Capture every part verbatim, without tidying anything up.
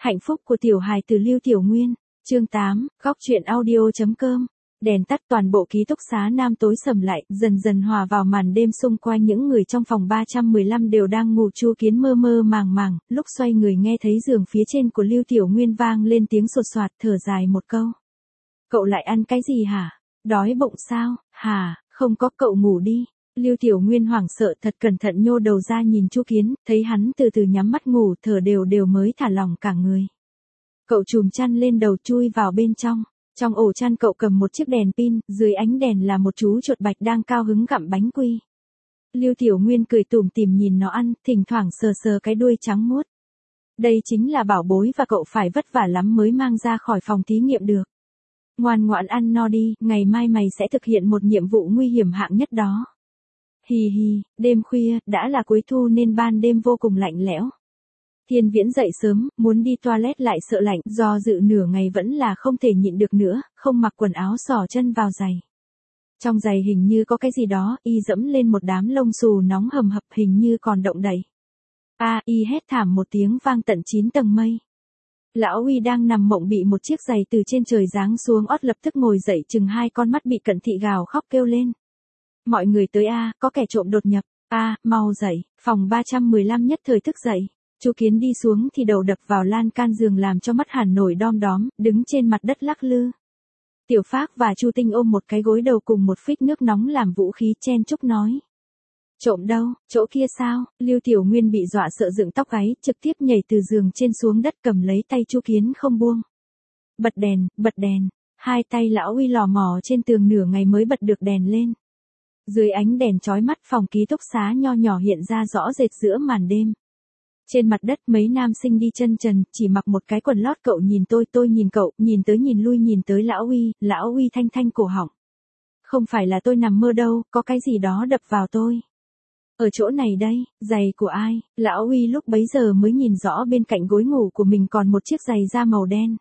Hạnh phúc của tiểu hài từ Lưu Tiểu Nguyên, chương tám, góc truyện audio.com. Đèn tắt, toàn bộ ký túc xá Nam tối sầm lại, dần dần hòa vào màn đêm. Xung quanh những người trong phòng ba trăm mười lăm đều đang ngủ. Chu Kiến mơ mơ màng màng, lúc xoay người nghe thấy giường phía trên của Lưu Tiểu Nguyên vang lên tiếng sột soạt, thở dài một câu. Cậu lại ăn cái gì hả? Đói bụng sao? Hả, không có, cậu ngủ đi. Lưu Tiểu Nguyên hoảng sợ, thật cẩn thận nhô đầu ra nhìn Chu Kiến, thấy hắn từ từ nhắm mắt ngủ, thở đều đều mới thả lỏng cả người. Cậu chùm chăn lên đầu, chui vào bên trong. Trong ổ chăn cậu cầm một chiếc đèn pin, dưới ánh đèn là một chú chuột bạch đang cao hứng gặm bánh quy. Lưu Tiểu Nguyên cười tủm tỉm nhìn nó ăn, thỉnh thoảng sờ sờ cái đuôi trắng muốt. Đây chính là bảo bối và cậu phải vất vả lắm mới mang ra khỏi phòng thí nghiệm được. Ngoan ngoãn ăn no đi, ngày mai mày sẽ thực hiện một nhiệm vụ nguy hiểm hạng nhất đó. Hì hì, đêm khuya, đã là cuối thu nên ban đêm vô cùng lạnh lẽo. Thiên Viễn dậy sớm, muốn đi toilet lại sợ lạnh, do dự nửa ngày vẫn là không thể nhịn được nữa, không mặc quần áo xỏ chân vào giày. Trong giày hình như có cái gì đó, y dẫm lên một đám lông xù nóng hầm hập, hình như còn động đậy. A, à, y hét thảm một tiếng vang tận chín tầng mây. Lão Uy đang nằm mộng bị một chiếc giày từ trên trời giáng xuống ót, lập tức ngồi dậy, chừng hai con mắt bị cận thị gào khóc kêu lên. Mọi người tới a, à, có kẻ trộm đột nhập. A, à, mau dậy, phòng ba trăm mười lăm nhất thời thức dậy. Chu Kiến đi xuống thì đầu đập vào lan can giường làm cho mắt hẳn nổi đom đóm, đứng trên mặt đất lắc lư. Tiểu Phác và Chu Tinh ôm một cái gối đầu cùng một phích nước nóng làm vũ khí, chen chúc nói. Trộm đâu, chỗ kia sao? Lưu Tiểu Nguyên bị dọa sợ dựng tóc gáy, trực tiếp nhảy từ giường trên xuống đất, cầm lấy tay Chu Kiến không buông. Bật đèn, bật đèn. Hai tay lão Uy lò mò trên tường nửa ngày mới bật được đèn lên. Dưới ánh đèn chói mắt, phòng ký túc xá nho nhỏ hiện ra rõ rệt giữa màn đêm. Trên mặt đất mấy nam sinh đi chân trần, chỉ mặc một cái quần lót, cậu nhìn tôi, tôi nhìn cậu, nhìn tới nhìn lui nhìn tới lão Uy, lão Uy thanh thanh cổ họng. Không phải là tôi nằm mơ đâu, có cái gì đó đập vào tôi. Ở chỗ này đây, giày của ai? Lão Uy lúc bấy giờ mới nhìn rõ bên cạnh gối ngủ của mình còn một chiếc giày da màu đen.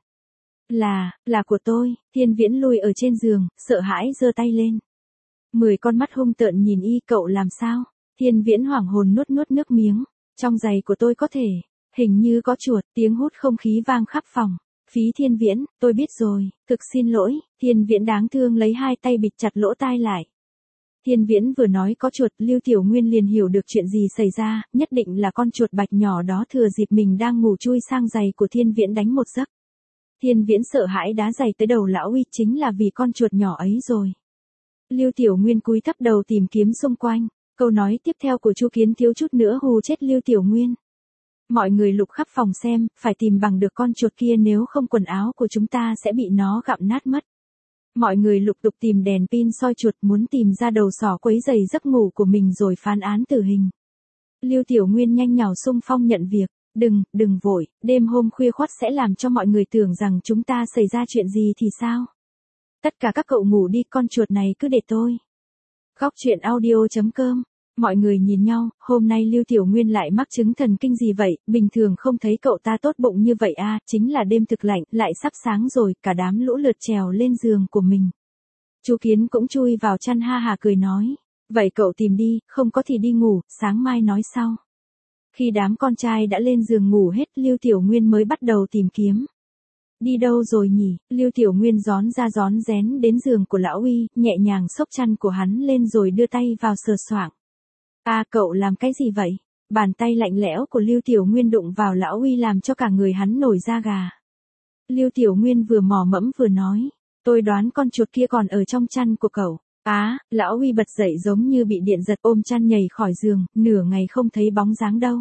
Là, là của tôi. Thiên Viễn lui ở trên giường, sợ hãi giơ tay lên. Mười con mắt hung tợn nhìn y, cậu làm sao? Thiên Viễn hoảng hồn nuốt nuốt nước miếng. Trong giày của tôi có thể, hình như có chuột, tiếng hút không khí vang khắp phòng. Phí Thiên Viễn, tôi biết rồi, thực xin lỗi. Thiên Viễn đáng thương lấy hai tay bịt chặt lỗ tai lại. Thiên Viễn vừa nói có chuột, Lưu Tiểu Nguyên liền hiểu được chuyện gì xảy ra, nhất định là con chuột bạch nhỏ đó thừa dịp mình đang ngủ chui sang giày của Thiên Viễn đánh một giấc. Thiên Viễn sợ hãi đá giày tới đầu lão Uy, chính là vì con chuột nhỏ ấy rồi. Lưu Tiểu Nguyên cúi thấp đầu tìm kiếm xung quanh. Câu nói tiếp theo của Chu Kiến thiếu chút nữa hù chết Lưu Tiểu Nguyên. Mọi người lục khắp phòng xem, phải tìm bằng được con chuột kia, nếu không quần áo của chúng ta sẽ bị nó gặm nát mất. Mọi người lục tục tìm đèn pin soi chuột, muốn tìm ra đầu sỏ quấy rầy giấc ngủ của mình rồi phán án tử hình. Lưu Tiểu Nguyên nhanh nhảu xung phong nhận việc. Đừng, đừng vội, đêm hôm khuya khoắt sẽ làm cho mọi người tưởng rằng chúng ta xảy ra chuyện gì thì sao? Tất cả các cậu ngủ đi, con chuột này cứ để tôi. Góc truyện audio.com. Mọi người nhìn nhau, hôm nay Lưu Tiểu Nguyên lại mắc chứng thần kinh gì vậy, bình thường không thấy cậu ta tốt bụng như vậy à, chính là đêm thực lạnh, lại sắp sáng rồi, cả đám lũ lượt trèo lên giường của mình. Chu Kiến cũng chui vào chăn ha hà cười nói, vậy cậu tìm đi, không có thì đi ngủ, sáng mai nói sau. Khi đám con trai đã lên giường ngủ hết, Lưu Tiểu Nguyên mới bắt đầu tìm kiếm. Đi đâu rồi nhỉ? Lưu Tiểu Nguyên gión ra gión rén đến giường của lão Uy, nhẹ nhàng xốc chăn của hắn lên rồi đưa tay vào sờ soạng. À, cậu làm cái gì vậy? Bàn tay lạnh lẽo của Lưu Tiểu Nguyên đụng vào lão Uy làm cho cả người hắn nổi da gà. Lưu Tiểu Nguyên vừa mò mẫm vừa nói, tôi đoán con chuột kia còn ở trong chăn của cậu. Á, à, lão Uy bật dậy giống như bị điện giật, ôm chăn nhảy khỏi giường, nửa ngày không thấy bóng dáng đâu.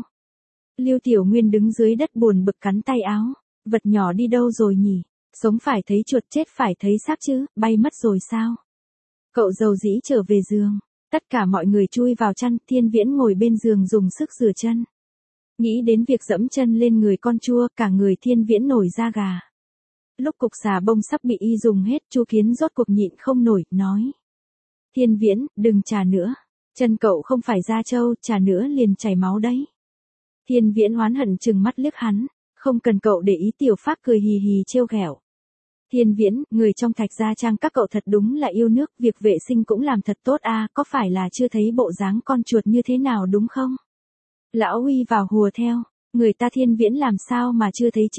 Lưu Tiểu Nguyên đứng dưới đất buồn bực cắn tay áo. Vật nhỏ đi đâu rồi nhỉ? Sống phải thấy chuột, chết phải thấy xác chứ, bay mất rồi sao? Cậu dầu dĩ trở về giường. Tất cả mọi người chui vào chăn, Thiên Viễn ngồi bên giường dùng sức rửa chân. Nghĩ đến việc dẫm chân lên người con chua, cả người Thiên Viễn nổi da gà. Lúc cục xà bông sắp bị y dùng hết, Chu Kiến rốt cuộc nhịn không nổi, nói. Thiên Viễn, đừng chà nữa. Chân cậu không phải da trâu, chà nữa liền chảy máu đấy. Thiên Viễn oán hận trừng mắt liếc hắn. Không cần cậu để ý, Tiểu Phác cười hì hì trêu ghẹo. Thiên Viễn, người trong Thạch Gia Trang các cậu thật đúng là yêu nước, việc vệ sinh cũng làm thật tốt à, có phải là chưa thấy bộ dáng con chuột như thế nào đúng không? Lão Uy vào hùa theo, người ta Thiên Viễn làm sao mà chưa thấy chứ?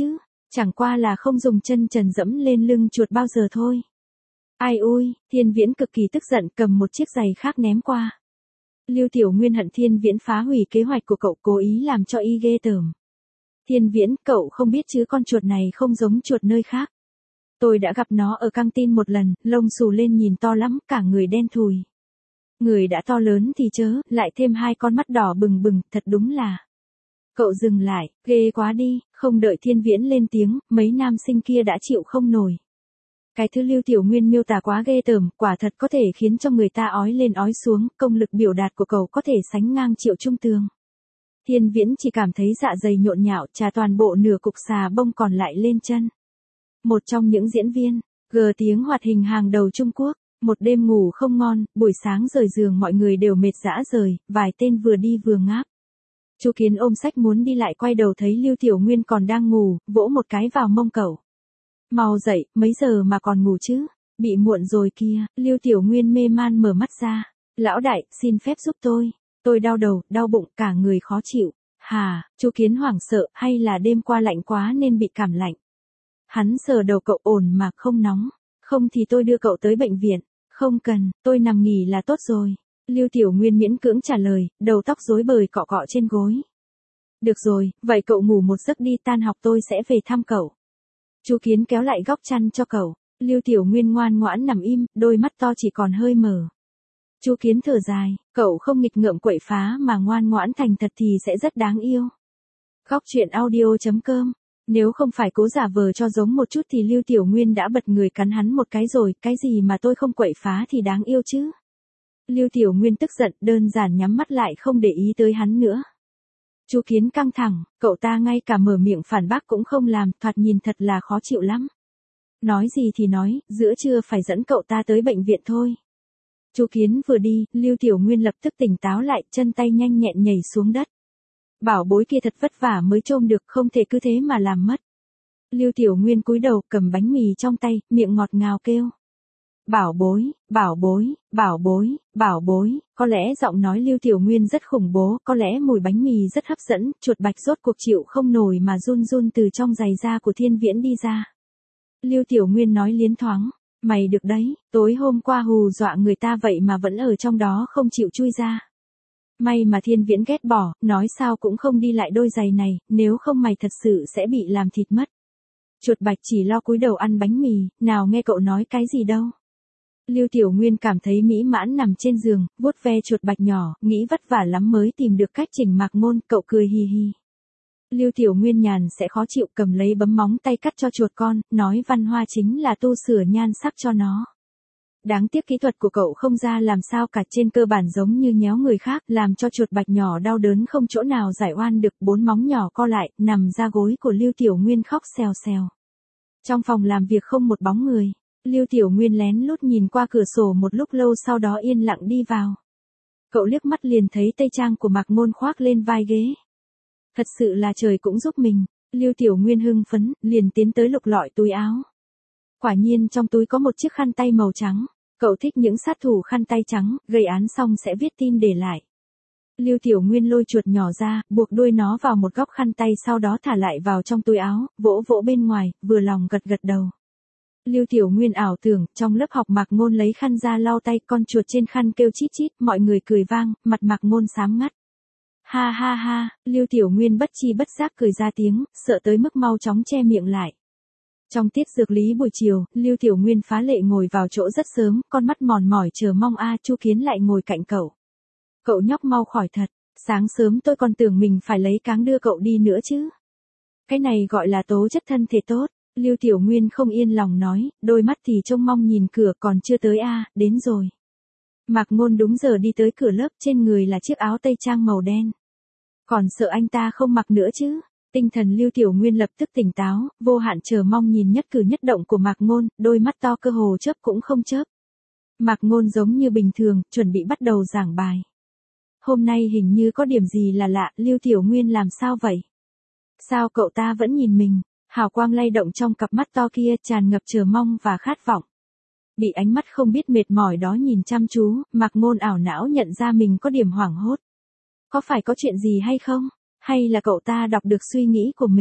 Chẳng qua là không dùng chân trần dẫm lên lưng chuột bao giờ thôi. Ai ui, Thiên Viễn cực kỳ tức giận cầm một chiếc giày khác ném qua. Lưu Tiểu Nguyên hận Thiên Viễn phá hủy kế hoạch của cậu, cố ý làm cho y ghê tởm. Thiên Viễn, cậu không biết chứ con chuột này không giống chuột nơi khác. Tôi đã gặp nó ở căng tin một lần, lông xù lên nhìn to lắm, cả người đen thùi. Người đã to lớn thì chớ, lại thêm hai con mắt đỏ bừng bừng, thật đúng là. Cậu dừng lại, ghê quá đi, không đợi Thiên Viễn lên tiếng, mấy nam sinh kia đã chịu không nổi. Cái thứ Lưu Tiểu Nguyên miêu tả quá ghê tởm, quả thật có thể khiến cho người ta ói lên ói xuống, công lực biểu đạt của cậu có thể sánh ngang Triệu Trung Tường. Thiên Viễn chỉ cảm thấy dạ dày nhộn nhạo, trà toàn bộ nửa cục xà bông còn lại lên chân. Một trong những diễn viên, gờ tiếng hoạt hình hàng đầu Trung Quốc, một đêm ngủ không ngon, buổi sáng rời giường mọi người đều mệt rã rời, vài tên vừa đi vừa ngáp. Chu Kiến ôm sách muốn đi lại quay đầu thấy Lưu Tiểu Nguyên còn đang ngủ, vỗ một cái vào mông cậu. Mau dậy, mấy giờ mà còn ngủ chứ? Bị muộn rồi kia, Lưu Tiểu Nguyên mê man mở mắt ra. Lão đại, xin phép giúp tôi. Tôi đau đầu, đau bụng, cả người khó chịu. Hà, Chu Kiến hoảng sợ, hay là đêm qua lạnh quá nên bị cảm lạnh. Hắn sờ đầu cậu, ổn mà, không nóng. Không thì tôi đưa cậu tới bệnh viện. Không cần, tôi nằm nghỉ là tốt rồi. Lưu Tiểu Nguyên miễn cưỡng trả lời, đầu tóc rối bời cọ cọ trên gối. Được rồi, vậy cậu ngủ một giấc đi, tan học tôi sẽ về thăm cậu. Chu Kiến kéo lại góc chăn cho cậu. Lưu Tiểu Nguyên ngoan ngoãn nằm im, đôi mắt to chỉ còn hơi mở. Chu Kiến thở dài, cậu không nghịch ngợm quậy phá mà ngoan ngoãn thành thật thì sẽ rất đáng yêu. Góc truyện audio chấm com. Nếu không phải cố giả vờ cho giống một chút thì Lưu Tiểu Nguyên đã bật người cắn hắn một cái rồi, cái gì mà tôi không quậy phá thì đáng yêu chứ. Lưu Tiểu Nguyên tức giận, đơn giản nhắm mắt lại không để ý tới hắn nữa. Chu Kiến căng thẳng, cậu ta ngay cả mở miệng phản bác cũng không làm, thoạt nhìn thật là khó chịu lắm. Nói gì thì nói, giữa trưa phải dẫn cậu ta tới bệnh viện thôi. Chu Kiến vừa đi, Lưu Tiểu Nguyên lập tức tỉnh táo lại, chân tay nhanh nhẹn nhảy xuống đất. Bảo bối kia thật vất vả mới trôm được, không thể cứ thế mà làm mất. Lưu Tiểu Nguyên cúi đầu, cầm bánh mì trong tay, miệng ngọt ngào kêu. Bảo bối, bảo bối, bảo bối, bảo bối, có lẽ giọng nói Lưu Tiểu Nguyên rất khủng bố, có lẽ mùi bánh mì rất hấp dẫn, chuột bạch rốt cuộc chịu không nổi mà run run từ trong giày da của Thiên Viễn đi ra. Lưu Tiểu Nguyên nói liến thoáng, mày được đấy, tối hôm qua hù dọa người ta vậy mà vẫn ở trong đó không chịu chui ra. May mà Thiên Viễn ghét bỏ, nói sao cũng không đi lại đôi giày này, nếu không mày thật sự sẽ bị làm thịt mất. Chuột bạch chỉ lo cúi đầu ăn bánh mì, nào nghe cậu nói cái gì đâu. Lưu Tiểu Nguyên cảm thấy mỹ mãn nằm trên giường, vuốt ve chuột bạch nhỏ, nghĩ vất vả lắm mới tìm được cách chỉnh Mạc Ngôn, cậu cười hì hì. Lưu Tiểu Nguyên nhàn sẽ khó chịu, cầm lấy bấm móng tay cắt cho chuột con, nói văn hoa chính là tu sửa nhan sắc cho nó. Đáng tiếc kỹ thuật của cậu không ra làm sao cả, trên cơ bản giống như nhéo người khác, làm cho chuột bạch nhỏ đau đớn không chỗ nào giải oan được, bốn móng nhỏ co lại, nằm ra gối của Lưu Tiểu Nguyên khóc xèo xèo. Trong phòng làm việc không một bóng người. Lưu Tiểu Nguyên lén lút nhìn qua cửa sổ một lúc lâu sau đó yên lặng đi vào. Cậu liếc mắt liền thấy tây trang của Mạc Ngôn khoác lên vai ghế. Thật sự là trời cũng giúp mình, Lưu Tiểu Nguyên hưng phấn, liền tiến tới lục lọi túi áo. Quả nhiên trong túi có một chiếc khăn tay màu trắng, cậu thích những sát thủ khăn tay trắng, gây án xong sẽ viết tin để lại. Lưu Tiểu Nguyên lôi chuột nhỏ ra, buộc đuôi nó vào một góc khăn tay sau đó thả lại vào trong túi áo, vỗ vỗ bên ngoài, vừa lòng gật gật đầu. Lưu Tiểu Nguyên ảo tưởng, trong lớp học Mạc Ngôn lấy khăn ra lau tay, con chuột trên khăn kêu chít chít, mọi người cười vang, mặt Mạc Ngôn xám ngắt. Ha ha ha, Lưu Tiểu Nguyên bất chi bất giác cười ra tiếng, sợ tới mức mau chóng che miệng lại. Trong tiết dược lý buổi chiều, Lưu Tiểu Nguyên phá lệ ngồi vào chỗ rất sớm, con mắt mòn mỏi chờ mong a Chu Kiến lại ngồi cạnh cậu. Cậu nhóc mau khỏi thật, sáng sớm tôi còn tưởng mình phải lấy cáng đưa cậu đi nữa chứ. Cái này gọi là tố chất thân thể tốt. Lưu Tiểu Nguyên không yên lòng nói, đôi mắt thì trông mong nhìn cửa, còn chưa tới a, đến rồi. Mạc Ngôn đúng giờ đi tới cửa lớp, trên người là chiếc áo tây trang màu đen. Còn sợ anh ta không mặc nữa chứ? Tinh thần Lưu Tiểu Nguyên lập tức tỉnh táo, vô hạn chờ mong nhìn nhất cử nhất động của Mạc Ngôn, đôi mắt to cơ hồ chớp cũng không chớp. Mạc Ngôn giống như bình thường, chuẩn bị bắt đầu giảng bài. Hôm nay hình như có điểm gì là lạ, Lưu Tiểu Nguyên làm sao vậy? Sao cậu ta vẫn nhìn mình? Hào quang lay động trong cặp mắt to kia, tràn ngập chờ mong và khát vọng. Bị ánh mắt không biết mệt mỏi đó nhìn chăm chú, Mạc Ngôn ảo não nhận ra mình có điểm hoảng hốt. Có phải có chuyện gì hay không? Hay là cậu ta đọc được suy nghĩ của mình?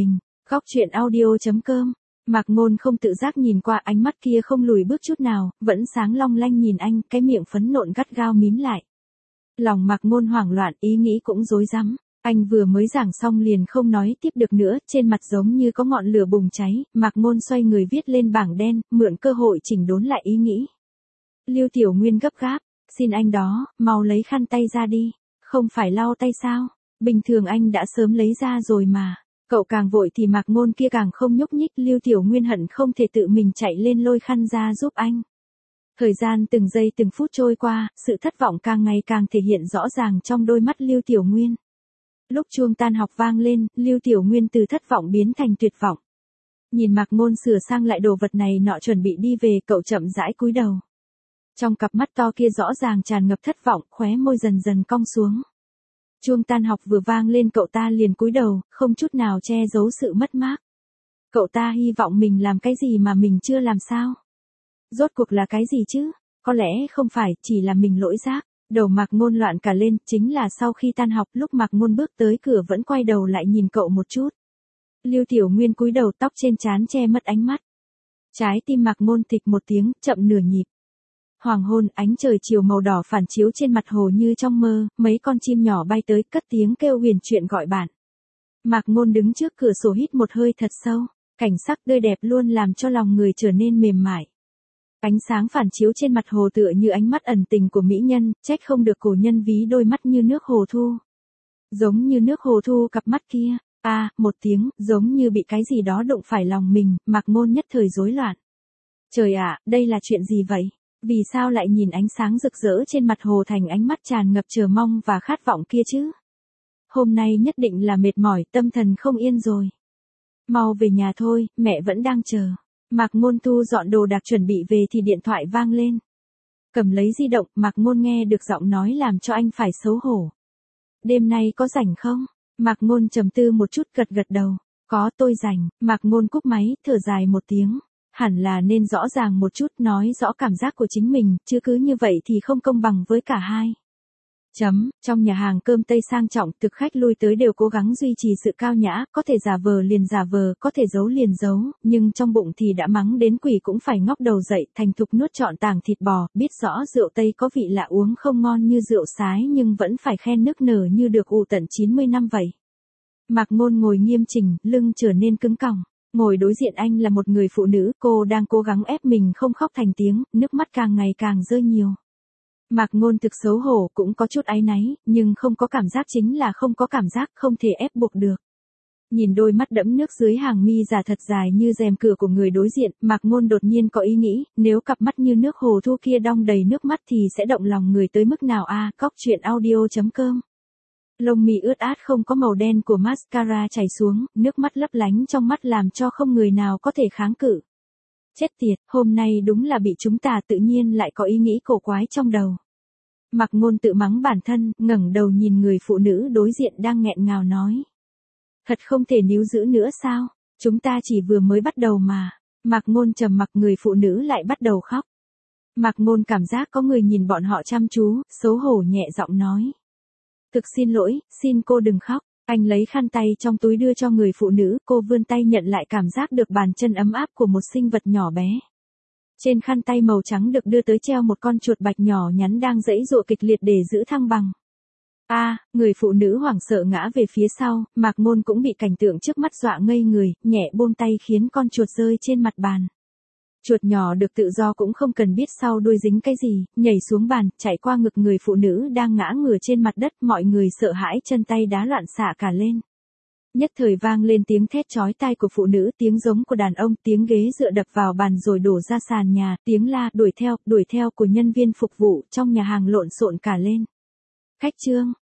Góc chuyện audio chấm com. Mạc Ngôn không tự giác nhìn qua, ánh mắt kia không lùi bước chút nào, vẫn sáng long lanh nhìn anh, cái miệng phấn nộn gắt gao mím lại. Lòng Mạc Ngôn hoảng loạn, ý nghĩ cũng rối rắm. Anh vừa mới giảng xong liền không nói tiếp được nữa, trên mặt giống như có ngọn lửa bùng cháy. Mạc Ngôn xoay người viết lên bảng đen, mượn cơ hội chỉnh đốn lại ý nghĩ. Lưu Tiểu Nguyên gấp gáp, xin anh đó, mau lấy khăn tay ra đi. Không phải lau tay sao? Bình thường anh đã sớm lấy ra rồi mà. Cậu càng vội thì Mạc Ngôn kia càng không nhúc nhích. Lưu Tiểu Nguyên hận không thể tự mình chạy lên lôi khăn ra giúp anh. Thời gian từng giây từng phút trôi qua, sự thất vọng càng ngày càng thể hiện rõ ràng trong đôi mắt Lưu Tiểu Nguyên. Lúc chuông tan học vang lên, Lưu Tiểu Nguyên từ thất vọng biến thành tuyệt vọng. Nhìn Mạc Ngôn sửa sang lại đồ vật này nọ chuẩn bị đi về, cậu chậm rãi cúi đầu. Trong cặp mắt to kia rõ ràng tràn ngập thất vọng, khóe môi dần dần cong xuống. Chuông tan học vừa vang lên cậu ta liền cúi đầu, không chút nào che giấu sự mất mát. Cậu ta hy vọng mình làm cái gì mà mình chưa làm sao? Rốt cuộc là cái gì chứ? Có lẽ không phải, chỉ là mình lỗi giác. Đầu Mạc Ngôn loạn cả lên, chính là sau khi tan học lúc Mạc Ngôn bước tới cửa vẫn quay đầu lại nhìn cậu một chút. Lưu Tiểu Nguyên cúi đầu, tóc trên trán che mất ánh mắt. Trái tim Mạc Ngôn thịch một tiếng, chậm nửa nhịp. Hoàng hôn, ánh trời chiều màu đỏ phản chiếu trên mặt hồ như trong mơ, mấy con chim nhỏ bay tới, cất tiếng kêu huyền chuyện gọi bạn. Mạc Ngôn đứng trước cửa sổ hít một hơi thật sâu, cảnh sắc tươi đẹp luôn làm cho lòng người trở nên mềm mại. Ánh sáng phản chiếu trên mặt hồ tựa như ánh mắt ẩn tình của mỹ nhân, trách không được cổ nhân ví đôi mắt như nước hồ thu. Giống như nước hồ thu cặp mắt kia, a à, một tiếng, giống như bị cái gì đó đụng phải lòng mình, Mạc Ngôn nhất thời rối loạn. Trời ạ, đây là chuyện gì vậy? Vì sao lại nhìn ánh sáng rực rỡ trên mặt hồ thành ánh mắt tràn ngập chờ mong và khát vọng kia chứ? Hôm nay nhất định là mệt mỏi, tâm thần không yên rồi. Mau về nhà thôi, mẹ vẫn đang chờ. Mạc Ngôn thu dọn đồ đạc chuẩn bị về thì điện thoại vang lên. Cầm lấy di động, Mạc Ngôn nghe được giọng nói làm cho anh phải xấu hổ. Đêm nay có rảnh không? Mạc Ngôn trầm tư một chút, gật gật đầu. Có, tôi rảnh. Mạc Ngôn cúp máy, thở dài một tiếng. Hẳn là nên rõ ràng một chút, nói rõ cảm giác của chính mình, chứ cứ như vậy thì không công bằng với cả hai. Chấm, trong nhà hàng cơm Tây sang trọng, thực khách lui tới đều cố gắng duy trì sự cao nhã, có thể giả vờ liền giả vờ, có thể giấu liền giấu, nhưng trong bụng thì đã mắng đến quỷ cũng phải ngóc đầu dậy, thành thục nuốt trọn tảng thịt bò, biết rõ rượu Tây có vị lạ uống không ngon như rượu sái nhưng vẫn phải khen nức nở như được ủ tận chín mươi năm vậy. Mạc Ngôn ngồi nghiêm chỉnh, lưng trở nên cứng còng. Ngồi đối diện anh là một người phụ nữ, cô đang cố gắng ép mình không khóc thành tiếng, nước mắt càng ngày càng rơi nhiều. Mạc Ngôn thực xấu hổ, cũng có chút áy náy, nhưng không có cảm giác chính là không có cảm giác, không thể ép buộc được. Nhìn đôi mắt đẫm nước dưới hàng mi giả thật dài như rèm cửa của người đối diện, Mạc Ngôn đột nhiên có ý nghĩ, nếu cặp mắt như nước hồ thu kia đong đầy nước mắt thì sẽ động lòng người tới mức nào a? À, Góc chuyện audio chấm com. Lông mi ướt át không có màu đen của mascara chảy xuống, nước mắt lấp lánh trong mắt làm cho không người nào có thể kháng cự. Chết tiệt, hôm nay đúng là bị chúng ta, tự nhiên lại có ý nghĩ cổ quái trong đầu. Mạc Ngôn tự mắng bản thân, ngẩng đầu nhìn người phụ nữ đối diện đang nghẹn ngào nói. Thật không thể níu giữ nữa sao? Chúng ta chỉ vừa mới bắt đầu mà. Mạc Ngôn trầm mặc, người phụ nữ lại bắt đầu khóc. Mạc Ngôn cảm giác có người nhìn bọn họ chăm chú, xấu hổ nhẹ giọng nói. Thực xin lỗi, xin cô đừng khóc. Anh lấy khăn tay trong túi đưa cho người phụ nữ, cô vươn tay nhận lại, cảm giác được bàn chân ấm áp của một sinh vật nhỏ bé. Trên khăn tay màu trắng được đưa tới treo một con chuột bạch nhỏ nhắn đang giãy giụa kịch liệt để giữ thăng bằng. A, à, người phụ nữ hoảng sợ ngã về phía sau, Mạc Ngôn cũng bị cảnh tượng trước mắt dọa ngây người, nhẹ buông tay khiến con chuột rơi trên mặt bàn. Chuột nhỏ được tự do cũng không cần biết sau đuôi dính cái gì, nhảy xuống bàn, chạy qua ngực người phụ nữ đang ngã ngửa trên mặt đất, mọi người sợ hãi, chân tay đá loạn xạ cả lên. Nhất thời vang lên tiếng thét chói tai của phụ nữ, tiếng giống của đàn ông, tiếng ghế dựa đập vào bàn rồi đổ ra sàn nhà, tiếng la, đuổi theo, đuổi theo của nhân viên phục vụ, trong nhà hàng lộn xộn cả lên. Khách Trương,